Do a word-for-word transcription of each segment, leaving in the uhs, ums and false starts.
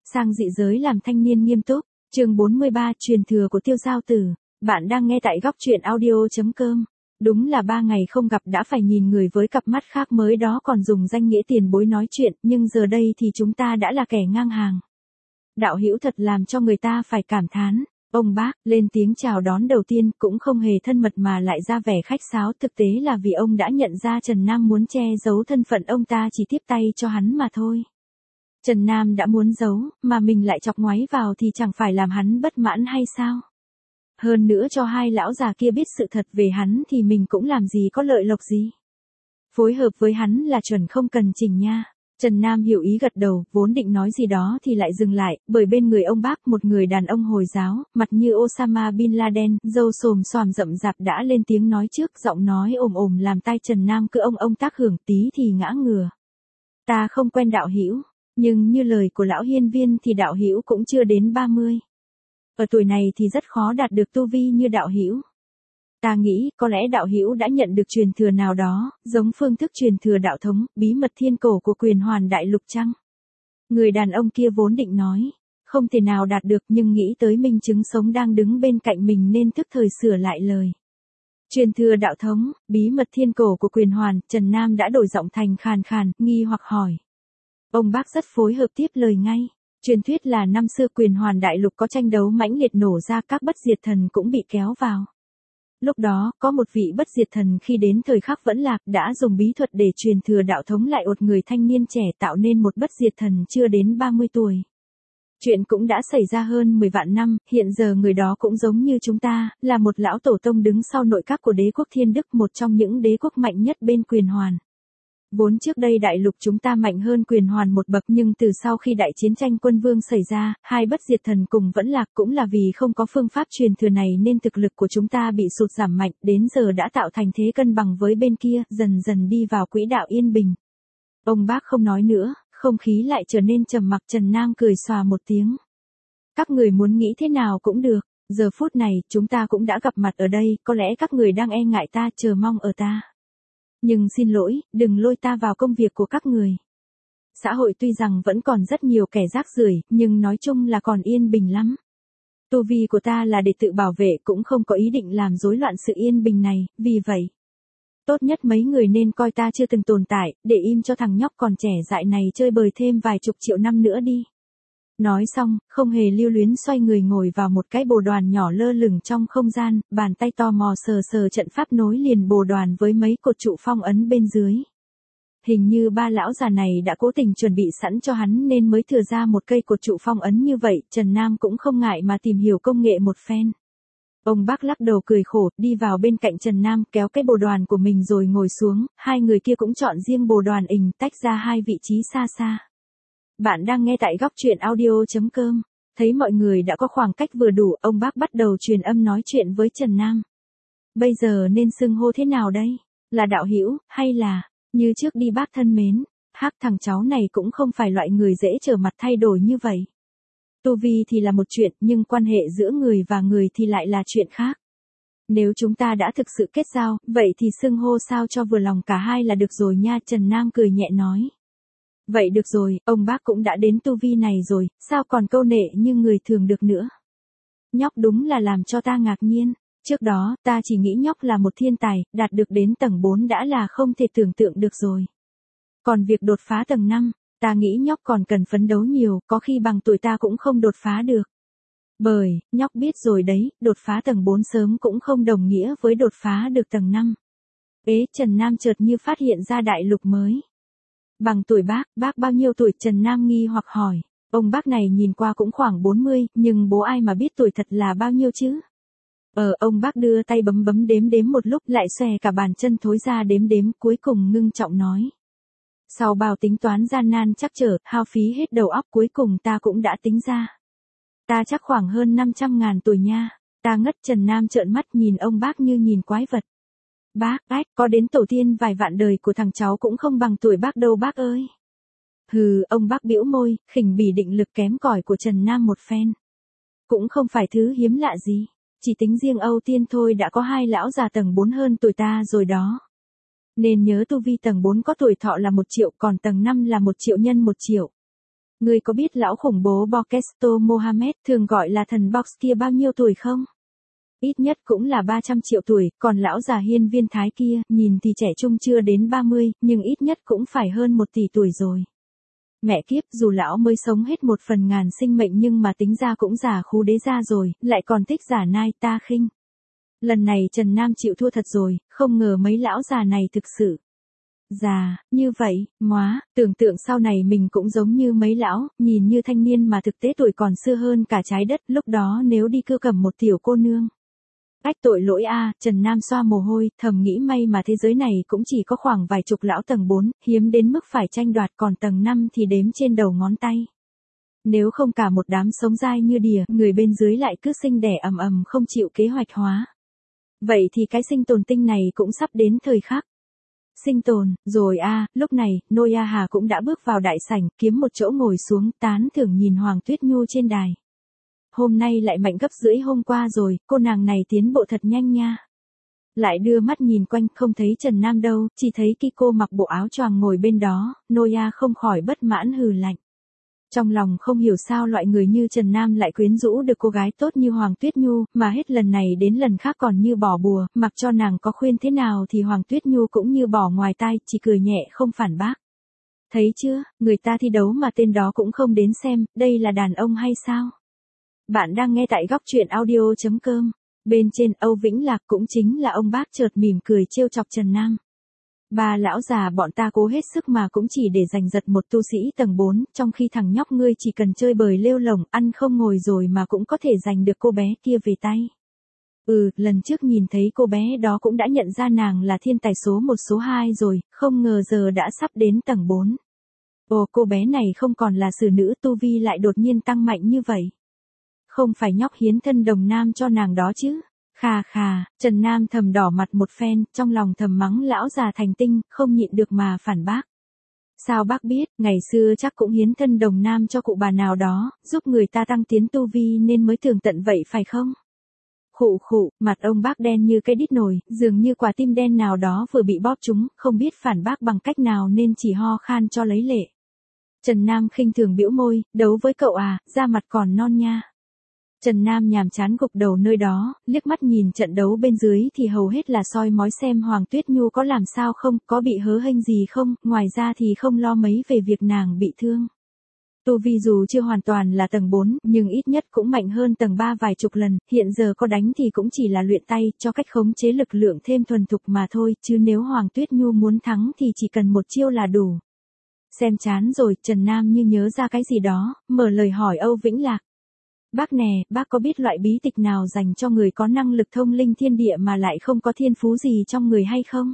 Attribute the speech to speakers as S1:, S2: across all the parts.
S1: Sang dị giới làm thanh niên nghiêm túc, chương bốn mươi ba, truyền thừa của Tiêu Giao Tử. Bạn đang nghe tại góc truyện audio chấm com. Đúng là ba ngày không gặp đã phải nhìn người với cặp mắt khác mới đó, còn dùng danh nghĩa tiền bối nói chuyện, nhưng giờ đây thì chúng ta đã là kẻ ngang hàng. Đạo hữu thật làm cho người ta phải cảm thán. Ông bác lên tiếng chào đón đầu tiên cũng không hề thân mật mà lại ra vẻ khách sáo, thực tế là vì ông đã nhận ra Trần Nam muốn che giấu thân phận, ông ta chỉ tiếp tay cho hắn mà thôi. Trần Nam đã muốn giấu, mà mình lại chọc ngoáy vào thì chẳng phải làm hắn bất mãn hay sao? Hơn nữa cho hai lão già kia biết sự thật về hắn thì mình cũng làm gì có lợi lộc gì. Phối hợp với hắn là chuẩn không cần chỉnh nha. Trần Nam hiểu ý gật đầu, vốn định nói gì đó thì lại dừng lại, bởi bên người ông bác một người đàn ông Hồi giáo, mặt như Osama Bin Laden, râu xồm xoàm rậm rạp đã lên tiếng nói trước, giọng nói ồm ồm làm tai Trần Nam cứ ông ông tác hưởng tí thì ngã ngửa. Ta không quen đạo hữu, nhưng như lời của lão hiên viên thì đạo hữu cũng chưa đến ba mươi. Ở tuổi này thì rất khó đạt được tu vi như đạo hữu. Ta nghĩ có lẽ đạo hữu đã nhận được truyền thừa nào đó, giống phương thức truyền thừa đạo thống, bí mật thiên cổ của Quyền Hoàn Đại Lục chăng? Người đàn ông kia vốn định nói, không thể nào đạt được, nhưng nghĩ tới minh chứng sống đang đứng bên cạnh mình nên tức thời sửa lại lời. Truyền thừa đạo thống, bí mật thiên cổ của Quyền Hoàn, Trần Nam đã đổi giọng thành khàn khàn, nghi hoặc hỏi. Ông bác rất phối hợp tiếp lời ngay. Truyền thuyết là năm xưa Quyền Hoàn Đại Lục có tranh đấu mãnh liệt nổ ra, các bất diệt thần cũng bị kéo vào. Lúc đó, có một vị bất diệt thần khi đến thời khắc vẫn lạc đã dùng bí thuật để truyền thừa đạo thống lại ột người thanh niên trẻ, tạo nên một bất diệt thần chưa đến ba mươi tuổi. Chuyện cũng đã xảy ra hơn mười vạn năm, hiện giờ người đó cũng giống như chúng ta, là một lão tổ tông đứng sau nội các của đế quốc Thiên Đức, một trong những đế quốc mạnh nhất bên Quyền Hoàn. Vốn trước đây đại lục chúng ta mạnh hơn Quyền Hoàn một bậc, nhưng từ sau khi đại chiến tranh quân vương xảy ra, hai bất diệt thần cùng vẫn lạc, cũng là vì không có phương pháp truyền thừa này nên thực lực của chúng ta bị sụt giảm mạnh, đến giờ đã tạo thành thế cân bằng với bên kia, dần dần đi vào quỹ đạo yên bình. Ông bác không nói nữa, không khí lại trở nên trầm mặc. Trần Nam cười xòa một tiếng. Các người muốn nghĩ thế nào cũng được, giờ phút này chúng ta cũng đã gặp mặt ở đây, có lẽ các người đang e ngại ta, chờ mong ở ta. Nhưng xin lỗi, đừng lôi ta vào công việc của các người. Xã hội tuy rằng vẫn còn rất nhiều kẻ rác rưởi, nhưng nói chung là còn yên bình lắm. Tu vi của ta là để tự bảo vệ, cũng không có ý định làm rối loạn sự yên bình này, vì vậy. Tốt nhất mấy người nên coi ta chưa từng tồn tại, để im cho thằng nhóc còn trẻ dại này chơi bời thêm vài chục triệu năm nữa đi. Nói xong, không hề lưu luyến xoay người ngồi vào một cái bồ đoàn nhỏ lơ lửng trong không gian, bàn tay tò mò sờ sờ trận pháp nối liền bồ đoàn với mấy cột trụ phong ấn bên dưới. Hình như ba lão già này đã cố tình chuẩn bị sẵn cho hắn nên mới thừa ra một cây cột trụ phong ấn như vậy, Trần Nam cũng không ngại mà tìm hiểu công nghệ một phen. Ông bác lắc đầu cười khổ, đi vào bên cạnh Trần Nam, kéo cái bồ đoàn của mình rồi ngồi xuống, hai người kia cũng chọn riêng bồ đoàn ình, tách ra hai vị trí xa xa. Bạn đang nghe tại góc truyện audio chấm com. Thấy mọi người đã có khoảng cách vừa đủ, ông bác bắt đầu truyền âm nói chuyện với Trần Nam. Bây giờ nên xưng hô thế nào đây? Là đạo hữu, hay là, như trước đi bác thân mến? Hắc, thằng cháu này cũng không phải loại người dễ trở mặt thay đổi như vậy. Tu vi thì là một chuyện, nhưng quan hệ giữa người và người thì lại là chuyện khác. Nếu chúng ta đã thực sự kết giao, vậy thì xưng hô sao cho vừa lòng cả hai là được rồi nha. Trần Nam cười nhẹ nói. Vậy được rồi, ông bác cũng đã đến tu vi này rồi, sao còn câu nệ như người thường được nữa. Nhóc đúng là làm cho ta ngạc nhiên. Trước đó, ta chỉ nghĩ nhóc là một thiên tài, đạt được đến tầng bốn đã là không thể tưởng tượng được rồi. Còn việc đột phá tầng năm, ta nghĩ nhóc còn cần phấn đấu nhiều, có khi bằng tuổi ta cũng không đột phá được. Bởi, nhóc biết rồi đấy, đột phá tầng bốn sớm cũng không đồng nghĩa với đột phá được tầng năm. Ế, Trần Nam chợt như phát hiện ra đại lục mới. Bằng tuổi bác, bác bao nhiêu tuổi? Trần Nam nghi hoặc hỏi. Ông bác này nhìn qua cũng khoảng bốn mươi, nhưng bố ai mà biết tuổi thật là bao nhiêu chứ? Ờ, ông bác đưa tay bấm bấm đếm đếm một lúc, lại xòe cả bàn chân thối ra đếm đếm, cuối cùng ngưng trọng nói. Sau bao tính toán gian nan chắc trở, hao phí hết đầu óc, cuối cùng ta cũng đã tính ra. Ta chắc khoảng hơn năm trăm ngàn tuổi nha. Ta ngất. Trần Nam trợn mắt nhìn ông bác như nhìn quái vật. Bác, ách, có đến tổ tiên vài vạn đời của thằng cháu cũng không bằng tuổi bác đâu bác ơi. Hừ, ông bác bĩu môi, khỉnh bỉ định lực kém cỏi của Trần Nam một phen. Cũng không phải thứ hiếm lạ gì, chỉ tính riêng Âu Tiên thôi đã có hai lão già tầng bốn hơn tuổi ta rồi đó. Nên nhớ tu vi tầng bốn có tuổi thọ là một triệu, còn tầng năm là một triệu nhân một triệu. Ngươi có biết lão khủng bố Bokesto Mohammed, thường gọi là thần Box kia bao nhiêu tuổi không? Ít nhất cũng là ba trăm triệu tuổi, còn lão già hiên viên thái kia, nhìn thì trẻ trung chưa đến ba mươi, nhưng ít nhất cũng phải hơn một tỷ tuổi rồi. Mẹ kiếp, dù lão mới sống hết một phần ngàn sinh mệnh nhưng mà tính ra cũng già khú đế ra rồi, lại còn thích giả nai ta khinh. Lần này Trần Nam chịu thua thật rồi, không ngờ mấy lão già này thực sự già, như vậy, móa, tưởng tượng sau này mình cũng giống như mấy lão, nhìn như thanh niên mà thực tế tuổi còn xưa hơn cả trái đất, lúc đó nếu đi cưa cầm một tiểu cô nương. Ách tội lỗi a, Trần Nam xoa mồ hôi, thầm nghĩ may mà thế giới này cũng chỉ có khoảng vài chục lão tầng bốn, hiếm đến mức phải tranh đoạt, còn tầng năm thì đếm trên đầu ngón tay. Nếu không cả một đám sống dai như đỉa, người bên dưới lại cứ sinh đẻ ầm ầm không chịu kế hoạch hóa. Vậy thì cái sinh tồn tinh này cũng sắp đến thời khắc. Sinh tồn, rồi a, à, lúc này, Noya Hà cũng đã bước vào đại sảnh, kiếm một chỗ ngồi xuống, tán thưởng nhìn Hoàng Tuyết Nhu trên đài. Hôm nay lại mạnh gấp rưỡi hôm qua rồi, cô nàng này tiến bộ thật nhanh nha. Lại đưa mắt nhìn quanh, không thấy Trần Nam đâu, chỉ thấy Kiko mặc bộ áo choàng ngồi bên đó, Noya không khỏi bất mãn hừ lạnh. Trong lòng không hiểu sao loại người như Trần Nam lại quyến rũ được cô gái tốt như Hoàng Tuyết Nhu, mà hết lần này đến lần khác còn như bỏ bùa, mặc cho nàng có khuyên thế nào thì Hoàng Tuyết Nhu cũng như bỏ ngoài tai, chỉ cười nhẹ không phản bác. Thấy chưa, người ta thi đấu mà tên đó cũng không đến xem, đây là đàn ông hay sao? Bạn đang nghe tại góc truyện audio chấm com. Bên trên Âu Vĩnh Lạc cũng chính là ông bác chợt mỉm cười trêu chọc Trần Nam. Ba lão già bọn ta cố hết sức mà cũng chỉ để giành giật một tu sĩ tầng bốn, trong khi thằng nhóc ngươi chỉ cần chơi bời lêu lổng, ăn không ngồi rồi mà cũng có thể giành được cô bé kia về tay. Ừ, lần trước nhìn thấy cô bé đó cũng đã nhận ra nàng là thiên tài số một số hai rồi, không ngờ giờ đã sắp đến tầng bốn. Ồ, cô bé này không còn là xử nữ, tu vi lại đột nhiên tăng mạnh như vậy. Không phải nhóc hiến thân đồng nam cho nàng đó chứ? Khà khà, Trần Nam thầm đỏ mặt một phen, trong lòng thầm mắng lão già thành tinh, không nhịn được mà phản bác. Sao bác biết, ngày xưa chắc cũng hiến thân đồng nam cho cụ bà nào đó, giúp người ta tăng tiến tu vi nên mới thường tận vậy phải không? Khụ khụ, mặt ông bác đen như cái đít nồi, dường như quả tim đen nào đó vừa bị bóp trúng, không biết phản bác bằng cách nào nên chỉ ho khan cho lấy lệ. Trần Nam khinh thường bĩu môi, đấu với cậu à, da mặt còn non nha. Trần Nam nhàm chán gục đầu nơi đó, liếc mắt nhìn trận đấu bên dưới thì hầu hết là soi mói xem Hoàng Tuyết Nhu có làm sao không, có bị hớ hênh gì không, ngoài ra thì không lo mấy về việc nàng bị thương. Tu vi dù chưa hoàn toàn là tầng bốn, nhưng ít nhất cũng mạnh hơn tầng ba vài chục lần, hiện giờ có đánh thì cũng chỉ là luyện tay, cho cách khống chế lực lượng thêm thuần thục mà thôi, chứ nếu Hoàng Tuyết Nhu muốn thắng thì chỉ cần một chiêu là đủ. Xem chán rồi, Trần Nam như nhớ ra cái gì đó, mở lời hỏi Âu Vĩnh Lạc. Bác nè, bác có biết loại bí tịch nào dành cho người có năng lực thông linh thiên địa mà lại không có thiên phú gì trong người hay không?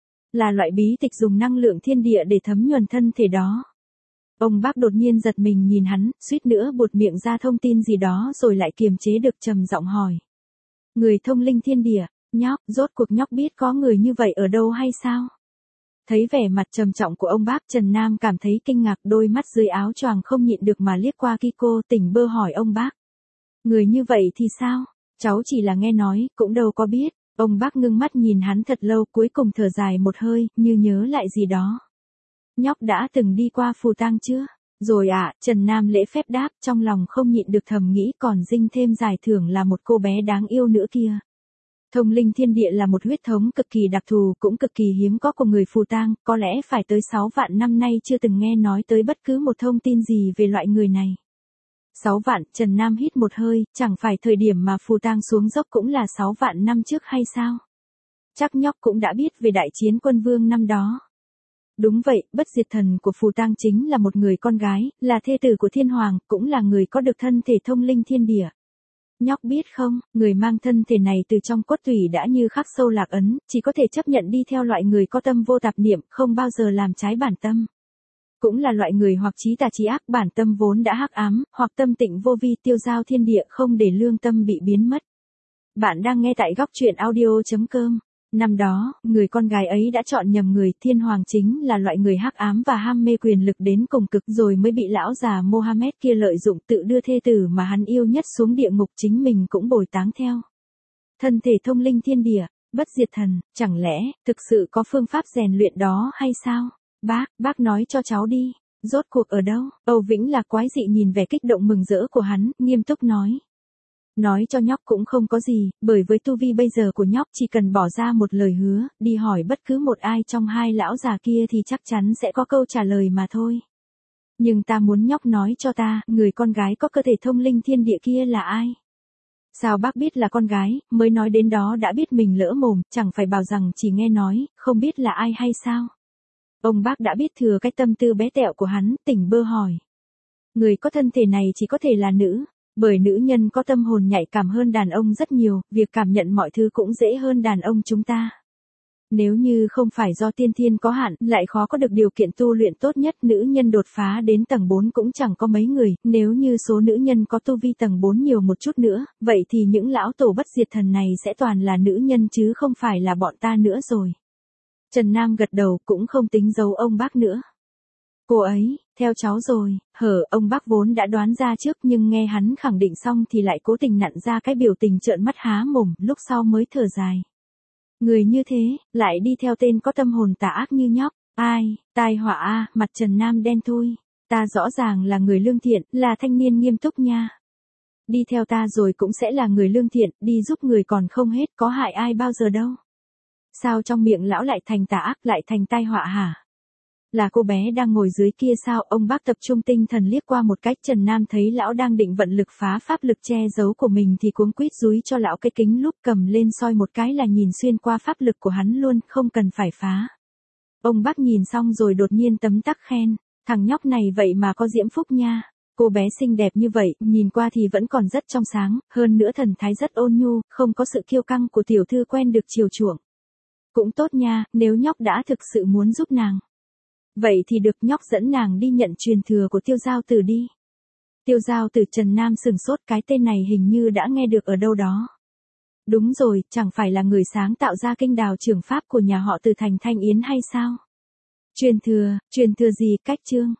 S1: Là loại bí tịch dùng năng lượng thiên địa để thấm nhuần thân thể đó. Ông bác đột nhiên giật mình nhìn hắn, suýt nữa buột miệng ra thông tin gì đó rồi lại kiềm chế được trầm giọng hỏi. Người thông linh thiên địa, nhóc, rốt cuộc nhóc biết có người như vậy ở đâu hay sao? Thấy vẻ mặt trầm trọng của ông bác, Trần Nam cảm thấy kinh ngạc, đôi mắt dưới áo choàng không nhịn được mà liếc qua Kiko, tỉnh bơ hỏi ông bác. Người như vậy thì sao? Cháu chỉ là nghe nói, cũng đâu có biết. Ông bác ngưng mắt nhìn hắn thật lâu, cuối cùng thở dài một hơi, như nhớ lại gì đó. Nhóc đã từng đi qua Phù Tang chưa? Rồi ạ, à, Trần Nam lễ phép đáp, trong lòng không nhịn được thầm nghĩ còn dinh thêm giải thưởng là một cô bé đáng yêu nữa kia. Thông linh thiên địa là một huyết thống cực kỳ đặc thù, cũng cực kỳ hiếm có của người Phù Tang, có lẽ phải tới sáu vạn năm nay chưa từng nghe nói tới bất cứ một thông tin gì về loại người này. Sáu vạn, Trần Nam hít một hơi, chẳng phải thời điểm mà Phù Tang xuống dốc cũng là sáu vạn năm trước hay sao? Chắc nhóc cũng đã biết về đại chiến quân vương năm đó. Đúng vậy, bất diệt thần của Phù Tang chính là một người con gái, là thê tử của thiên hoàng, cũng là người có được thân thể thông linh thiên địa. Nhóc biết không, người mang thân thể này từ trong cốt tủy đã như khắc sâu lạc ấn, chỉ có thể chấp nhận đi theo loại người có tâm vô tạp niệm, không bao giờ làm trái bản tâm. Cũng là loại người hoặc trí tà trí ác, bản tâm vốn đã hắc ám, hoặc tâm tịnh vô vi tiêu giao thiên địa, không để lương tâm bị biến mất. Bạn đang nghe tại góc truyện audio chấm com. Năm đó, người con gái ấy đã chọn nhầm người, thiên hoàng chính là loại người hắc ám và ham mê quyền lực đến cùng cực, rồi mới bị lão già Mohammed kia lợi dụng tự đưa thê tử mà hắn yêu nhất xuống địa ngục, chính mình cũng bồi táng theo. Thân thể thông linh thiên địa, bất diệt thần, chẳng lẽ thực sự có phương pháp rèn luyện đó hay sao? Bác, bác nói cho cháu đi. Rốt cuộc ở đâu? Âu Vĩnh Lạc quái dị nhìn vẻ kích động mừng rỡ của hắn, nghiêm túc nói. Nói cho nhóc cũng không có gì, bởi với tu vi bây giờ của nhóc chỉ cần bỏ ra một lời hứa, đi hỏi bất cứ một ai trong hai lão già kia thì chắc chắn sẽ có câu trả lời mà thôi. Nhưng ta muốn nhóc nói cho ta, người con gái có cơ thể thông linh thiên địa kia là ai? Sao bác biết là con gái, mới nói đến đó đã biết mình lỡ mồm, chẳng phải bảo rằng chỉ nghe nói, không biết là ai hay sao? Ông bác đã biết thừa cái tâm tư bé tẹo của hắn, tỉnh bơ hỏi. Người có thân thể này chỉ có thể là nữ, bởi nữ nhân có tâm hồn nhạy cảm hơn đàn ông rất nhiều, việc cảm nhận mọi thứ cũng dễ hơn đàn ông chúng ta. Nếu như không phải do tiên thiên có hạn, lại khó có được điều kiện tu luyện tốt nhất, nữ nhân đột phá đến tầng bốn cũng chẳng có mấy người, nếu như số nữ nhân có tu vi tầng bốn nhiều một chút nữa, vậy thì những lão tổ bất diệt thần này sẽ toàn là nữ nhân chứ không phải là bọn ta nữa rồi. Trần Nam gật đầu, cũng không tính giấu ông bác nữa. Cô ấy, theo cháu rồi, hở, ông bác vốn đã đoán ra trước nhưng nghe hắn khẳng định xong thì lại cố tình nặn ra cái biểu tình trợn mắt há mồm, lúc sau mới thở dài. Người như thế, lại đi theo tên có tâm hồn tà ác như nhóc, ai, tai họa a, mặt Trần Nam đen thui, ta rõ ràng là người lương thiện, là thanh niên nghiêm túc nha. Đi theo ta rồi cũng sẽ là người lương thiện, đi giúp người còn không hết, có hại ai bao giờ đâu. Sao trong miệng lão lại thành tà ác, lại thành tai họa hả? Là cô bé đang ngồi dưới kia sao? Ông bác tập trung tinh thần liếc qua một cách, Trần Nam thấy lão đang định vận lực phá pháp lực che giấu của mình thì cuống quýt dúi cho lão cái kính lúp, cầm lên soi một cái là nhìn xuyên qua pháp lực của hắn luôn, không cần phải phá. Ông bác nhìn xong rồi đột nhiên tấm tắc khen, thằng nhóc này vậy mà có diễm phúc nha. Cô bé xinh đẹp như vậy, nhìn qua thì vẫn còn rất trong sáng, hơn nữa thần thái rất ôn nhu, không có sự kiêu căng của tiểu thư quen được chiều chuộng. Cũng tốt nha, nếu nhóc đã thực sự muốn giúp nàng. Vậy thì được, nhóc dẫn nàng đi nhận truyền thừa của Tiêu Giao Tử đi. Tiêu Giao Tử, Trần Nam sừng sốt, cái tên này hình như đã nghe được ở đâu đó. Đúng rồi, chẳng phải là người sáng tạo ra kinh đào trưởng pháp của nhà họ Từ thành Thanh Yến hay sao? Truyền thừa, truyền thừa gì, cách chương?